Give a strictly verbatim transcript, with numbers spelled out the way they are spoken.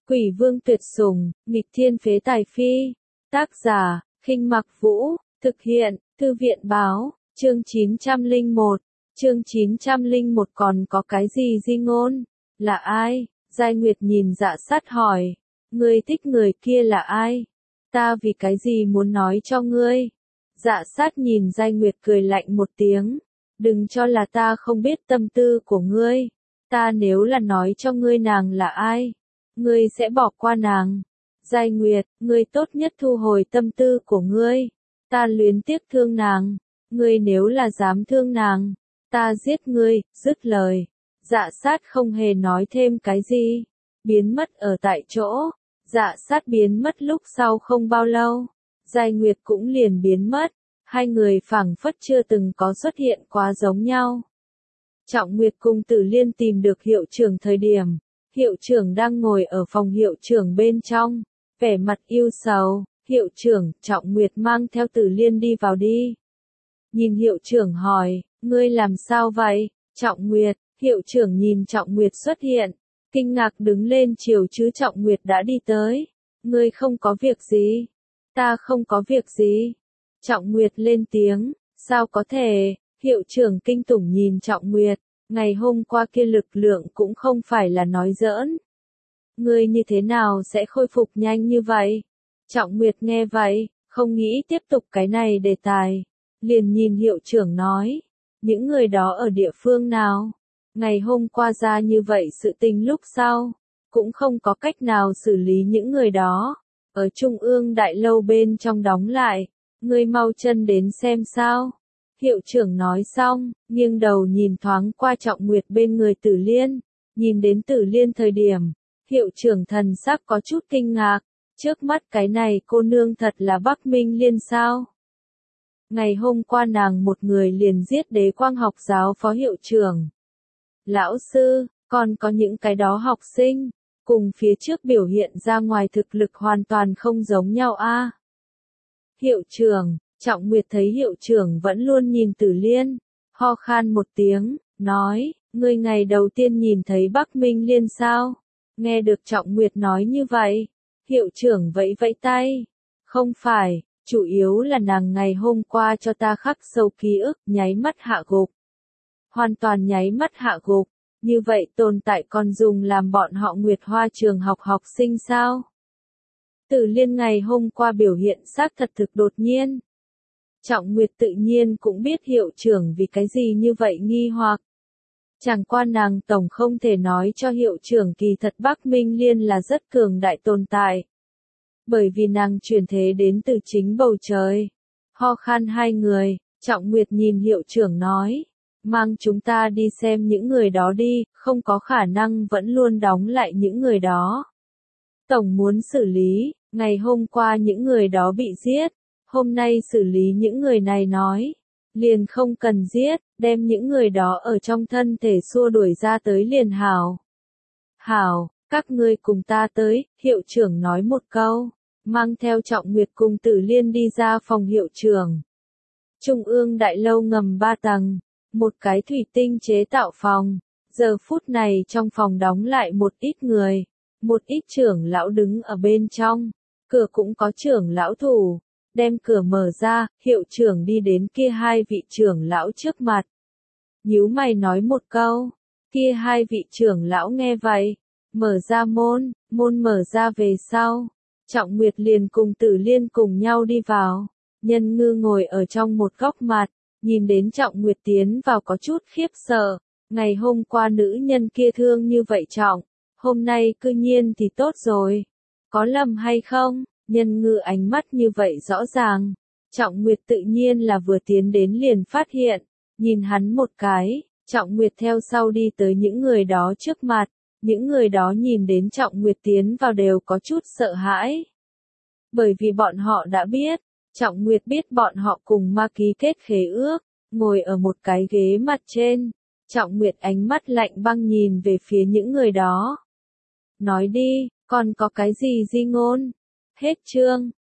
Quỷ vương tuyệt sủng, nghịch thiên phế tài phi. Tác giả, Khinh Mặc Vũ, thực hiện, Thư viện báo, chương chín trăm lẻ một. Chương chín trăm lẻ một còn có cái gì di ngôn? Là ai? Giai Nguyệt nhìn Dạ Sát hỏi. Ngươi thích người kia là ai? Ta vì cái gì muốn nói cho ngươi? Dạ Sát nhìn Giai Nguyệt cười lạnh một tiếng. Đừng cho là ta không biết tâm tư của ngươi. Ta nếu là nói cho ngươi nàng là ai, ngươi sẽ bỏ qua nàng. Giai Nguyệt, ngươi tốt nhất thu hồi tâm tư của ngươi. Ta luyến tiếc thương nàng. Ngươi nếu là dám thương nàng, ta giết ngươi. Dứt lời, Dạ Sát không hề nói thêm cái gì, biến mất ở tại chỗ. Dạ Sát biến mất lúc sau không bao lâu, Giai Nguyệt cũng liền biến mất. Hai người phảng phất chưa từng có xuất hiện quá giống nhau. Trọng Nguyệt cùng Tử Liên tìm được hiệu trưởng thời điểm, hiệu trưởng đang ngồi ở phòng hiệu trưởng bên trong, vẻ mặt yêu sầu. Hiệu trưởng, Trọng Nguyệt mang theo Tử Liên đi vào đi. Nhìn hiệu trưởng hỏi, ngươi làm sao vậy? Trọng Nguyệt, hiệu trưởng nhìn Trọng Nguyệt xuất hiện, kinh ngạc đứng lên chiều chứ Trọng Nguyệt đã đi tới. Ngươi không có việc gì? Ta không có việc gì. Trọng Nguyệt lên tiếng, sao có thể? Hiệu trưởng kinh tủng nhìn Trọng Nguyệt, ngày hôm qua kia lực lượng cũng không phải là nói giỡn. Ngươi như thế nào sẽ khôi phục nhanh như vậy? Trọng Nguyệt nghe vậy, không nghĩ tiếp tục cái này đề tài, liền nhìn hiệu trưởng nói, những người đó ở địa phương nào? Ngày hôm qua ra như vậy sự tình lúc sau, cũng không có cách nào xử lý những người đó, ở Trung ương đại lâu bên trong đóng lại, ngươi mau chân đến xem sao. Hiệu trưởng nói xong, nghiêng đầu nhìn thoáng qua Trọng Nguyệt bên người Tử Liên, nhìn đến Tử Liên thời điểm, hiệu trưởng thần sắc có chút kinh ngạc, trước mắt cái này cô nương thật là Bắc Minh Liên sao? Ngày hôm qua nàng một người liền giết Đế Quang học giáo phó hiệu trưởng. Lão sư, còn có những cái đó học sinh, cùng phía trước biểu hiện ra ngoài thực lực hoàn toàn không giống nhau a. Hiệu trưởng, Trọng Nguyệt thấy hiệu trưởng vẫn luôn nhìn Tử Liên, ho khan một tiếng, nói, ngươi ngày đầu tiên nhìn thấy Bắc Minh Liên sao? Nghe được Trọng Nguyệt nói như vậy, hiệu trưởng vẫy vẫy tay, không phải, chủ yếu là nàng ngày hôm qua cho ta khắc sâu ký ức, nháy mắt hạ gục. Hoàn toàn nháy mắt hạ gục, như vậy tồn tại còn dùng làm bọn họ Nguyệt Hoa trường học học sinh sao? Tử Liên ngày hôm qua biểu hiện xác thật thực đột nhiên. Trọng Nguyệt tự nhiên cũng biết hiệu trưởng vì cái gì như vậy nghi hoặc. Chẳng qua nàng tổng không thể nói cho hiệu trưởng kỳ thật Bắc Minh Liên là rất cường đại tồn tại. Bởi vì nàng chuyển thế đến từ chính bầu trời. Ho khan hai người, Trọng Nguyệt nhìn hiệu trưởng nói, mang chúng ta đi xem những người đó đi, không có khả năng vẫn luôn đóng lại những người đó. Tổng muốn xử lý, ngày hôm qua những người đó bị giết, hôm nay xử lý những người này nói, liền không cần giết, đem những người đó ở trong thân thể xua đuổi ra tới liền hảo. Hảo, các ngươi cùng ta tới, hiệu trưởng nói một câu, mang theo Trọng Nguyệt cùng Tử Liên đi ra phòng hiệu trưởng. Trung ương đại lâu ngầm ba tầng, một cái thủy tinh chế tạo phòng, giờ phút này trong phòng đóng lại một ít người, một ít trưởng lão đứng ở bên trong, cửa cũng có trưởng lão thủ. Đem cửa mở ra, hiệu trưởng đi đến kia hai vị trưởng lão trước mặt. Nhíu mày nói một câu, kia hai vị trưởng lão nghe vậy, mở ra môn, môn mở ra về sau. Trọng Nguyệt liền cùng Tử Liên cùng nhau đi vào, Nhân Ngư ngồi ở trong một góc mặt, nhìn đến Trọng Nguyệt tiến vào có chút khiếp sợ, ngày hôm qua nữ nhân kia thương như vậy trọng, hôm nay cư nhiên thì tốt rồi, có lầm hay không? Nhân Ngư ánh mắt như vậy rõ ràng, Trọng Nguyệt tự nhiên là vừa tiến đến liền phát hiện, nhìn hắn một cái, Trọng Nguyệt theo sau đi tới những người đó trước mặt, những người đó nhìn đến Trọng Nguyệt tiến vào đều có chút sợ hãi. Bởi vì bọn họ đã biết, Trọng Nguyệt biết bọn họ cùng ma ký kết khế ước, ngồi ở một cái ghế mặt trên, Trọng Nguyệt ánh mắt lạnh băng nhìn về phía những người đó. Nói đi, còn có cái gì di ngôn? Hết chương.